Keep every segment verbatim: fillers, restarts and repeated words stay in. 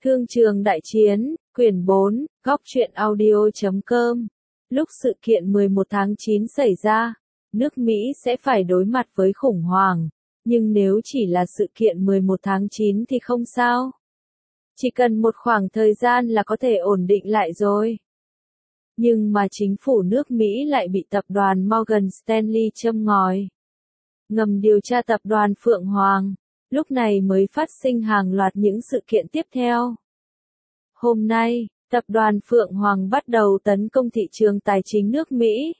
Thương trường đại chiến, quyển bốn, góc truyện audio chấm com. Lúc sự kiện mười một tháng chín xảy ra, nước Mỹ sẽ phải đối mặt với khủng hoảng, nhưng nếu chỉ là sự kiện mười một tháng chín thì không sao. Chỉ cần một khoảng thời gian là có thể ổn định lại rồi. Nhưng mà chính phủ nước Mỹ lại bị tập đoàn Morgan Stanley châm ngòi. Ngầm điều tra tập đoàn Phượng Hoàng. Lúc này mới phát sinh hàng loạt những sự kiện tiếp theo. Hôm nay, tập đoàn Phượng Hoàng bắt đầu tấn công thị trường tài chính nước Mỹ.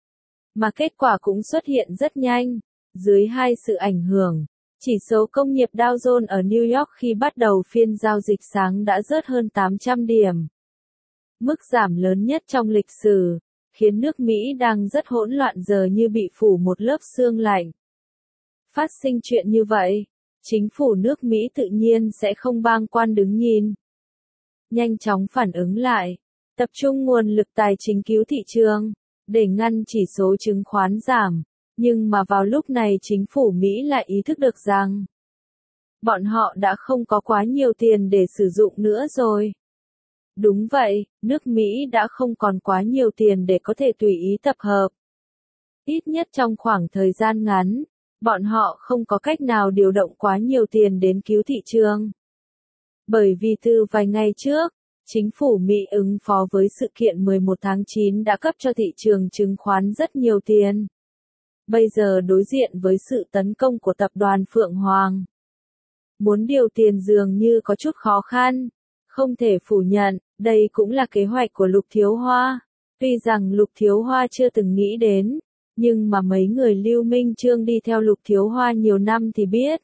Mà kết quả cũng xuất hiện rất nhanh. Dưới hai sự ảnh hưởng, chỉ số công nghiệp Dow Jones ở New York khi bắt đầu phiên giao dịch sáng đã rớt hơn tám trăm điểm. Mức giảm lớn nhất trong lịch sử, khiến nước Mỹ đang rất hỗn loạn giờ như bị phủ một lớp sương lạnh. Phát sinh chuyện như vậy, chính phủ nước Mỹ tự nhiên sẽ không bàng quan đứng nhìn. Nhanh chóng phản ứng lại, tập trung nguồn lực tài chính cứu thị trường, để ngăn chỉ số chứng khoán giảm. Nhưng mà vào lúc này chính phủ Mỹ lại ý thức được rằng, bọn họ đã không có quá nhiều tiền để sử dụng nữa rồi. Đúng vậy, nước Mỹ đã không còn quá nhiều tiền để có thể tùy ý tập hợp. Ít nhất trong khoảng thời gian ngắn, bọn họ không có cách nào điều động quá nhiều tiền đến cứu thị trường. Bởi vì từ vài ngày trước, chính phủ Mỹ ứng phó với sự kiện mười một tháng chín đã cấp cho thị trường chứng khoán rất nhiều tiền. Bây giờ đối diện với sự tấn công của tập đoàn Phượng Hoàng, muốn điều tiền dường như có chút khó khăn. Không thể phủ nhận, đây cũng là kế hoạch của Lục Thiếu Hoa. Tuy rằng Lục Thiếu Hoa chưa từng nghĩ đến, nhưng mà mấy người Lưu Minh Chương đi theo Lục Thiếu Hoa nhiều năm thì biết.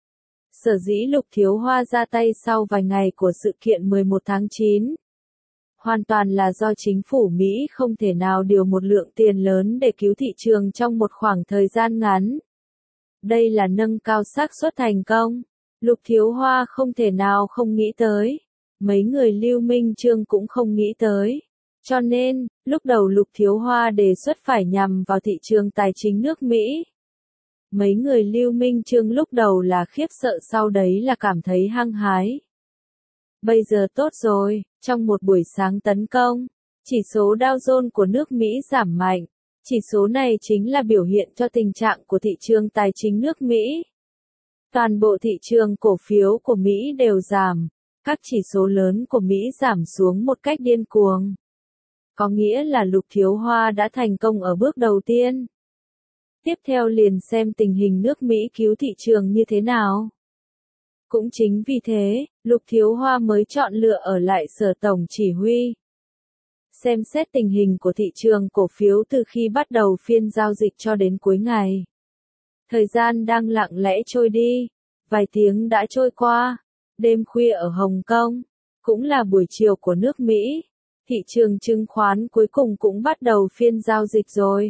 Sở dĩ Lục Thiếu Hoa ra tay sau vài ngày của sự kiện mười một tháng chín. Hoàn toàn là do chính phủ Mỹ không thể nào điều một lượng tiền lớn để cứu thị trường trong một khoảng thời gian ngắn. Đây là nâng cao xác suất thành công. Lục Thiếu Hoa không thể nào không nghĩ tới. Mấy người Lưu Minh Chương cũng không nghĩ tới. Cho nên, lúc đầu Lục Thiếu Hoa đề xuất phải nhằm vào thị trường tài chính nước Mỹ. Mấy người Lưu Minh Chương lúc đầu là khiếp sợ, sau đấy là cảm thấy hăng hái. Bây giờ tốt rồi, trong một buổi sáng tấn công, chỉ số Dow Jones của nước Mỹ giảm mạnh. Chỉ số này chính là biểu hiện cho tình trạng của thị trường tài chính nước Mỹ. Toàn bộ thị trường cổ phiếu của Mỹ đều giảm. Các chỉ số lớn của Mỹ giảm xuống một cách điên cuồng. Có nghĩa là Lục Thiếu Hoa đã thành công ở bước đầu tiên. Tiếp theo liền xem tình hình nước Mỹ cứu thị trường như thế nào. Cũng chính vì thế, Lục Thiếu Hoa mới chọn lựa ở lại sở tổng chỉ huy. Xem xét tình hình của thị trường cổ phiếu từ khi bắt đầu phiên giao dịch cho đến cuối ngày. Thời gian đang lặng lẽ trôi đi. Vài tiếng đã trôi qua. Đêm khuya ở Hồng Kông, cũng là buổi chiều của nước Mỹ. Thị trường chứng khoán cuối cùng cũng bắt đầu phiên giao dịch rồi.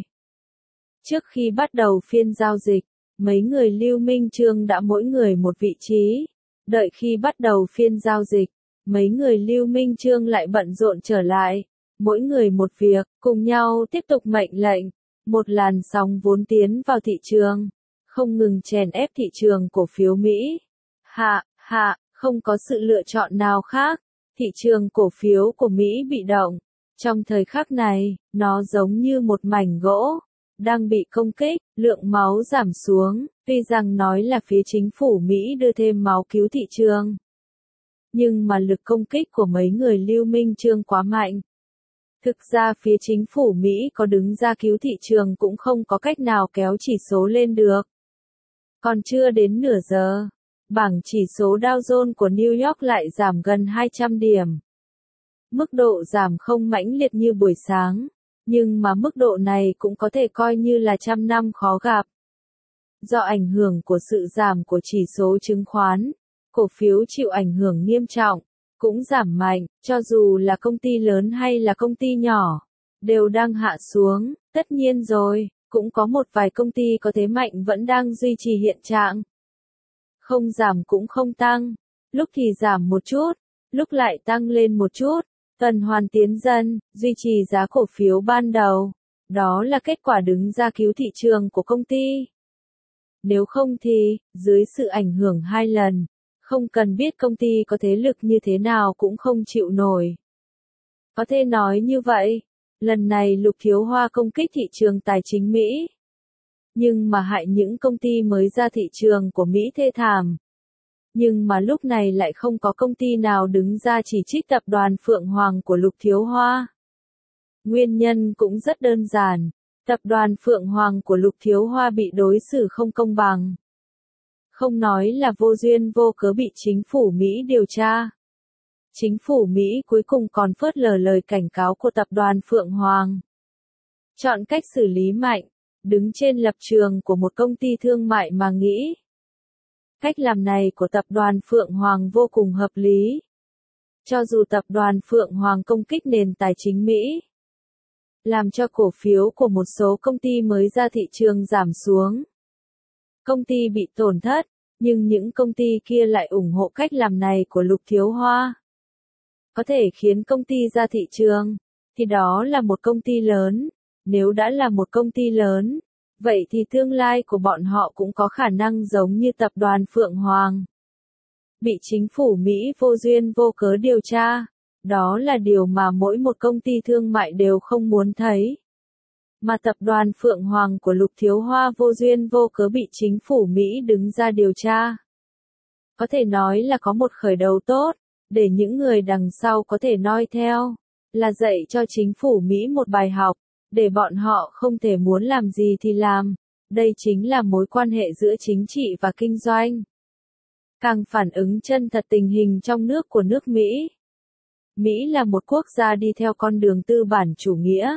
Trước khi bắt đầu phiên giao dịch, mấy người Lưu Minh Chương đã mỗi người một vị trí. Đợi khi bắt đầu phiên giao dịch, mấy người Lưu Minh Chương lại bận rộn trở lại. Mỗi người một việc, cùng nhau tiếp tục mệnh lệnh. Một làn sóng vốn tiến vào thị trường, không ngừng chèn ép thị trường cổ phiếu Mỹ. Hạ, hạ, không có sự lựa chọn nào khác. Thị trường cổ phiếu của Mỹ bị động. Trong thời khắc này, nó giống như một mảnh gỗ, đang bị công kích, lượng máu giảm xuống. Tuy rằng nói là phía chính phủ Mỹ đưa thêm máu cứu thị trường, nhưng mà lực công kích của mấy người Lưu Minh Chương quá mạnh. Thực ra phía chính phủ Mỹ có đứng ra cứu thị trường cũng không có cách nào kéo chỉ số lên được. Còn chưa đến nửa giờ, bảng chỉ số Dow Jones của New York lại giảm gần hai trăm điểm. Mức độ giảm không mãnh liệt như buổi sáng, nhưng mà mức độ này cũng có thể coi như là trăm năm khó gặp. Do ảnh hưởng của sự giảm của chỉ số chứng khoán, cổ phiếu chịu ảnh hưởng nghiêm trọng, cũng giảm mạnh, cho dù là công ty lớn hay là công ty nhỏ, đều đang hạ xuống. Tất nhiên rồi, cũng có một vài công ty có thế mạnh vẫn đang duy trì hiện trạng. Không giảm cũng không tăng, lúc thì giảm một chút, lúc lại tăng lên một chút, tuần hoàn tiến dần, duy trì giá cổ phiếu ban đầu. Đó là kết quả đứng ra cứu thị trường của công ty. Nếu không thì, dưới sự ảnh hưởng hai lần, Không cần biết công ty có thế lực như thế nào cũng không chịu nổi. Có thể nói như vậy, lần này Lục Thiếu Hoa công kích thị trường tài chính Mỹ. Nhưng mà hại những công ty mới ra thị trường của Mỹ thê thảm. Nhưng mà lúc này lại không có công ty nào đứng ra chỉ trích tập đoàn Phượng Hoàng của Lục Thiếu Hoa. Nguyên nhân cũng rất đơn giản, tập đoàn Phượng Hoàng của Lục Thiếu Hoa bị đối xử không công bằng. Không nói là vô duyên vô cớ bị chính phủ Mỹ điều tra. Chính phủ Mỹ cuối cùng còn phớt lờ lời cảnh cáo của tập đoàn Phượng Hoàng. Chọn cách xử lý mạnh, đứng trên lập trường của một công ty thương mại mà nghĩ. Cách làm này của tập đoàn Phượng Hoàng vô cùng hợp lý. Cho dù tập đoàn Phượng Hoàng công kích nền tài chính Mỹ, làm cho cổ phiếu của một số công ty mới ra thị trường giảm xuống. Công ty bị tổn thất, nhưng những công ty kia lại ủng hộ cách làm này của Lục Thiếu Hoa. Có thể khiến công ty ra thị trường, thì đó là một công ty lớn. Nếu đã là một công ty lớn, vậy thì tương lai của bọn họ cũng có khả năng giống như tập đoàn Phượng Hoàng. Bị chính phủ Mỹ vô duyên vô cớ điều tra, đó là điều mà mỗi một công ty thương mại đều không muốn thấy. Mà tập đoàn Phượng Hoàng của Lục Thiếu Hoa vô duyên vô cớ bị chính phủ Mỹ đứng ra điều tra. Có thể nói là có một khởi đầu tốt, để những người đằng sau có thể noi theo, là dạy cho chính phủ Mỹ một bài học, để bọn họ không thể muốn làm gì thì làm. Đây chính là mối quan hệ giữa chính trị và kinh doanh. Càng phản ứng chân thật tình hình trong nước của nước Mỹ. Mỹ là một quốc gia đi theo con đường tư bản chủ nghĩa.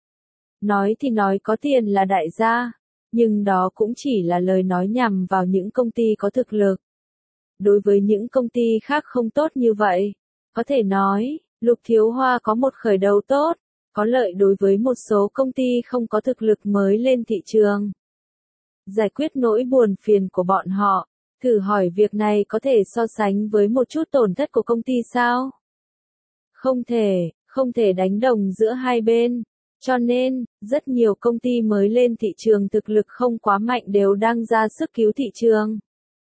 Nói thì nói có tiền là đại gia, nhưng đó cũng chỉ là lời nói nhằm vào những công ty có thực lực. Đối với những công ty khác không tốt như vậy, có thể nói, Lục Thiếu Hoa có một khởi đầu tốt, có lợi đối với một số công ty không có thực lực mới lên thị trường. Giải quyết nỗi buồn phiền của bọn họ, thử hỏi việc này có thể so sánh với một chút tổn thất của công ty sao? Không thể, không thể đánh đồng giữa hai bên. Cho nên, rất nhiều công ty mới lên thị trường thực lực không quá mạnh đều đang ra sức cứu thị trường.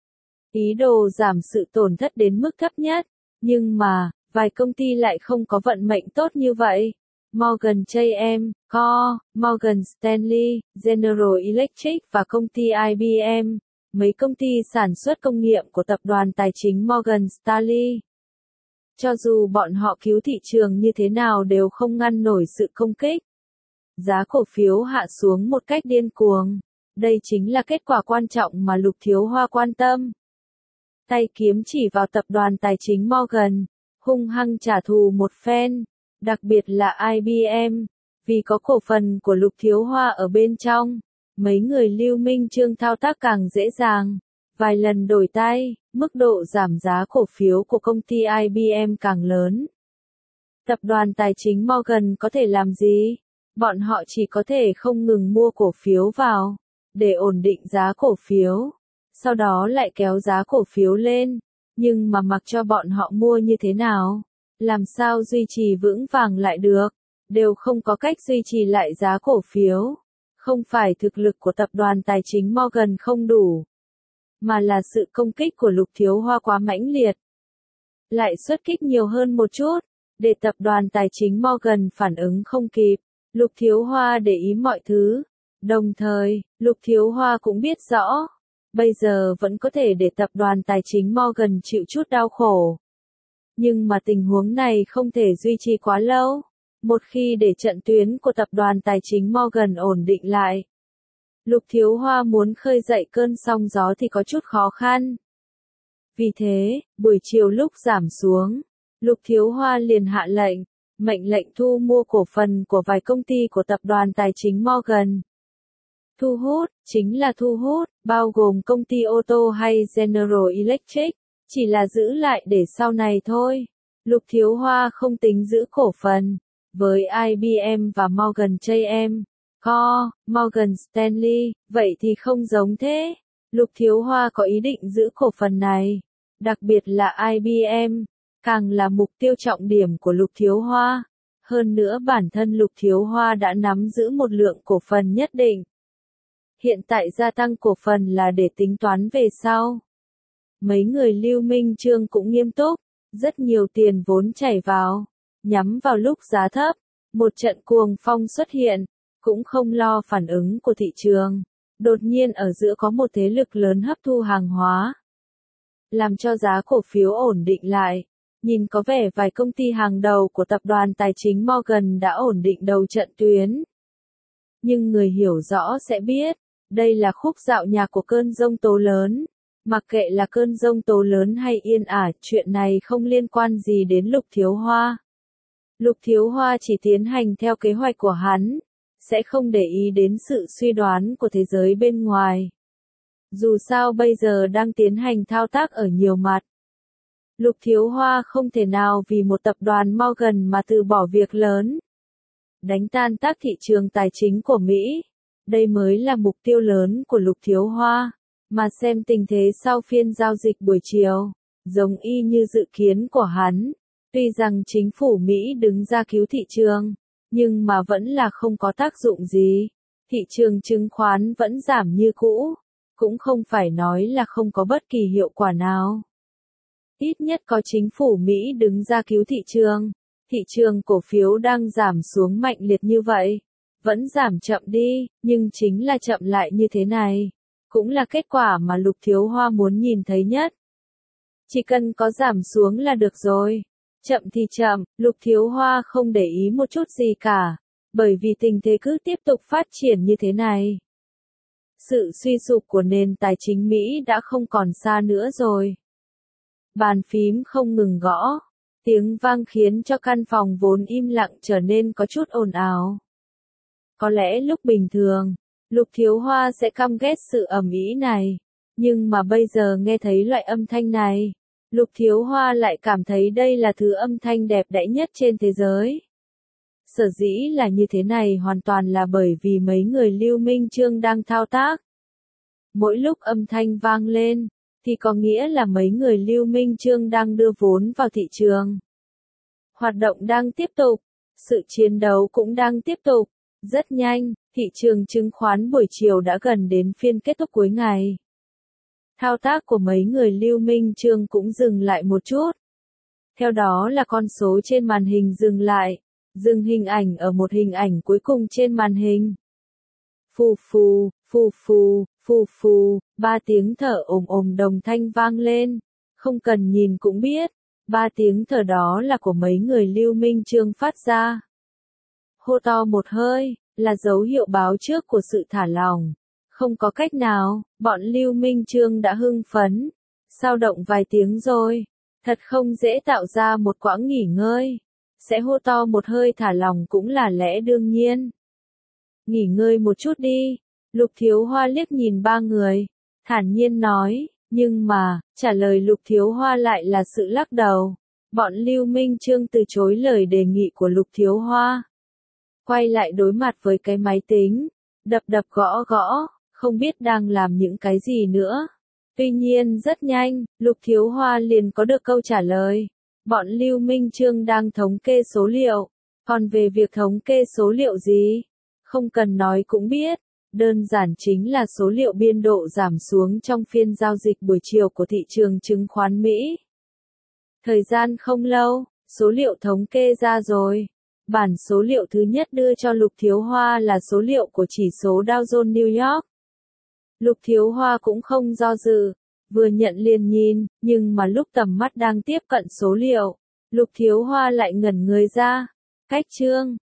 Ý đồ giảm sự tổn thất đến mức thấp nhất, nhưng mà, vài công ty lại không có vận mệnh tốt như vậy. Morgan J M, Co, Morgan Stanley, General Electric và công ty I B M, mấy công ty sản xuất công nghiệp của tập đoàn tài chính Morgan Stanley. Cho dù bọn họ cứu thị trường như thế nào đều không ngăn nổi sự công kích. Giá cổ phiếu hạ xuống một cách điên cuồng. Đây chính là kết quả quan trọng mà Lục Thiếu Hoa quan tâm. Tay kiếm chỉ vào tập đoàn tài chính Morgan, hung hăng trả thù một phen, đặc biệt là I B M, vì có cổ phần của Lục Thiếu Hoa ở bên trong. Mấy người Lưu Minh Chương thao tác càng dễ dàng, vài lần đổi tay, mức độ giảm giá cổ phiếu của công ty I B M càng lớn. Tập đoàn tài chính Morgan có thể làm gì? Bọn họ chỉ có thể không ngừng mua cổ phiếu vào, để ổn định giá cổ phiếu, sau đó lại kéo giá cổ phiếu lên, nhưng mà mặc cho bọn họ mua như thế nào, làm sao duy trì vững vàng lại được, đều không có cách duy trì lại giá cổ phiếu. Không phải thực lực của tập đoàn tài chính Morgan không đủ, mà là sự công kích của Lục Thiếu Hoa quá mãnh liệt. Lại xuất kích nhiều hơn một chút, để tập đoàn tài chính Morgan phản ứng không kịp. Lục Thiếu Hoa để ý mọi thứ. Đồng thời, Lục Thiếu Hoa cũng biết rõ, bây giờ vẫn có thể để tập đoàn tài chính Morgan chịu chút đau khổ. Nhưng mà tình huống này không thể duy trì quá lâu. Một khi để trận tuyến của tập đoàn tài chính Morgan ổn định lại, Lục Thiếu Hoa muốn khơi dậy cơn sóng gió thì có chút khó khăn. Vì thế, buổi chiều lúc giảm xuống, Lục Thiếu Hoa liền hạ lệnh, mệnh lệnh thu mua cổ phần của vài công ty của tập đoàn tài chính Morgan. Thu hút, chính là thu hút, bao gồm công ty ô tô hay General Electric, chỉ là giữ lại để sau này thôi. Lục Thiếu Hoa không tính giữ cổ phần. Với I B M và Morgan J M, Co, Morgan Stanley, vậy thì không giống thế. Lục Thiếu Hoa có ý định giữ cổ phần này, đặc biệt là I B M, càng là mục tiêu trọng điểm của Lục Thiếu Hoa. Hơn nữa bản thân Lục Thiếu Hoa đã nắm giữ một lượng cổ phần nhất định. Hiện tại gia tăng cổ phần là để tính toán về sau. mấy người Lưu Minh Chương cũng nghiêm túc, rất nhiều tiền vốn chảy vào, nhắm vào lúc giá thấp, một trận cuồng phong xuất hiện, cũng không lo phản ứng của thị trường. Đột nhiên ở giữa có một thế lực lớn hấp thu hàng hóa, làm cho giá cổ phiếu ổn định lại. Nhìn có vẻ vài công ty hàng đầu của tập đoàn tài chính Morgan đã ổn định đầu trận tuyến. Nhưng người hiểu rõ sẽ biết, đây là khúc dạo nhạc của cơn giông tố lớn. Mặc kệ là cơn giông tố lớn hay yên ả, chuyện này không liên quan gì đến Lục Thiếu Hoa. Lục Thiếu Hoa chỉ tiến hành theo kế hoạch của hắn, sẽ không để ý đến sự suy đoán của thế giới bên ngoài. Dù sao bây giờ đang tiến hành thao tác ở nhiều mặt. Lục Thiếu Hoa không thể nào vì một tập đoàn Morgan mà từ bỏ việc lớn. Đánh tan tác thị trường tài chính của Mỹ. Đây mới là mục tiêu lớn của Lục Thiếu Hoa. Mà xem tình thế sau phiên giao dịch buổi chiều, giống y như dự kiến của hắn. Tuy rằng chính phủ Mỹ đứng ra cứu thị trường, nhưng mà vẫn là không có tác dụng gì. Thị trường chứng khoán vẫn giảm như cũ, cũng không phải nói là không có bất kỳ hiệu quả nào. Ít nhất có chính phủ Mỹ đứng ra cứu thị trường. Thị trường cổ phiếu đang giảm xuống mạnh liệt như vậy. Vẫn giảm chậm đi, nhưng chính là chậm lại như thế này. Cũng là kết quả mà Lục Thiếu Hoa muốn nhìn thấy nhất. Chỉ cần có giảm xuống là được rồi. Chậm thì chậm, Lục Thiếu Hoa không để ý một chút gì cả. Bởi vì tình thế cứ tiếp tục phát triển như thế này. Sự suy sụp của nền tài chính Mỹ đã không còn xa nữa rồi. Bàn phím không ngừng gõ. Tiếng vang khiến cho căn phòng vốn im lặng trở nên có chút ồn ào. Có lẽ lúc bình thường, Lục Thiếu Hoa sẽ căm ghét sự ầm ĩ này. Nhưng mà bây giờ nghe thấy loại âm thanh này, Lục Thiếu Hoa lại cảm thấy đây là thứ âm thanh đẹp đẽ nhất trên thế giới. Sở dĩ là như thế này hoàn toàn là bởi vì mấy người Lưu Minh Chương đang thao tác. Mỗi lúc âm thanh vang lên, thì có nghĩa là mấy người Lưu Minh Chương đang đưa vốn vào thị trường. Hoạt động đang tiếp tục, sự chiến đấu cũng đang tiếp tục. Rất nhanh, thị trường chứng khoán buổi chiều đã gần đến phiên kết thúc cuối ngày. Thao tác của mấy người Lưu Minh Chương cũng dừng lại một chút. Theo đó là con số trên màn hình dừng lại, dừng hình ảnh ở một hình ảnh cuối cùng trên màn hình. Phù phù, phù phù, phù phù, ba tiếng thở ồm ồm đồng thanh vang lên. Không cần nhìn cũng biết, ba tiếng thở đó là của mấy người Lưu Minh Chương phát ra. Hô to một hơi, là dấu hiệu báo trước của sự thả lỏng. Không có cách nào, bọn Lưu Minh Chương đã hưng phấn. Sao động vài tiếng rồi, thật không dễ tạo ra một quãng nghỉ ngơi. Sẽ hô to một hơi thả lỏng cũng là lẽ đương nhiên. Nghỉ ngơi một chút đi, Lục Thiếu Hoa liếc nhìn ba người, thản nhiên nói, nhưng mà, trả lời Lục Thiếu Hoa lại là sự lắc đầu. Bọn Lưu Minh Chương từ chối lời đề nghị của Lục Thiếu Hoa. Quay lại đối mặt với cái máy tính, đập đập gõ gõ, không biết đang làm những cái gì nữa. Tuy nhiên rất nhanh, Lục Thiếu Hoa liền có được câu trả lời. Bọn Lưu Minh Chương đang thống kê số liệu. Còn về việc thống kê số liệu gì? Không cần nói cũng biết. Đơn giản chính là số liệu biên độ giảm xuống trong phiên giao dịch buổi chiều của thị trường chứng khoán Mỹ. Thời gian không lâu, số liệu thống kê ra rồi. Bản số liệu thứ nhất đưa cho Lục Thiếu Hoa là số liệu của chỉ số Dow Jones New York. Lục Thiếu Hoa cũng không do dự, vừa nhận liền nhìn, nhưng mà lúc tầm mắt đang tiếp cận số liệu, Lục Thiếu Hoa lại ngẩn người ra. Cách chương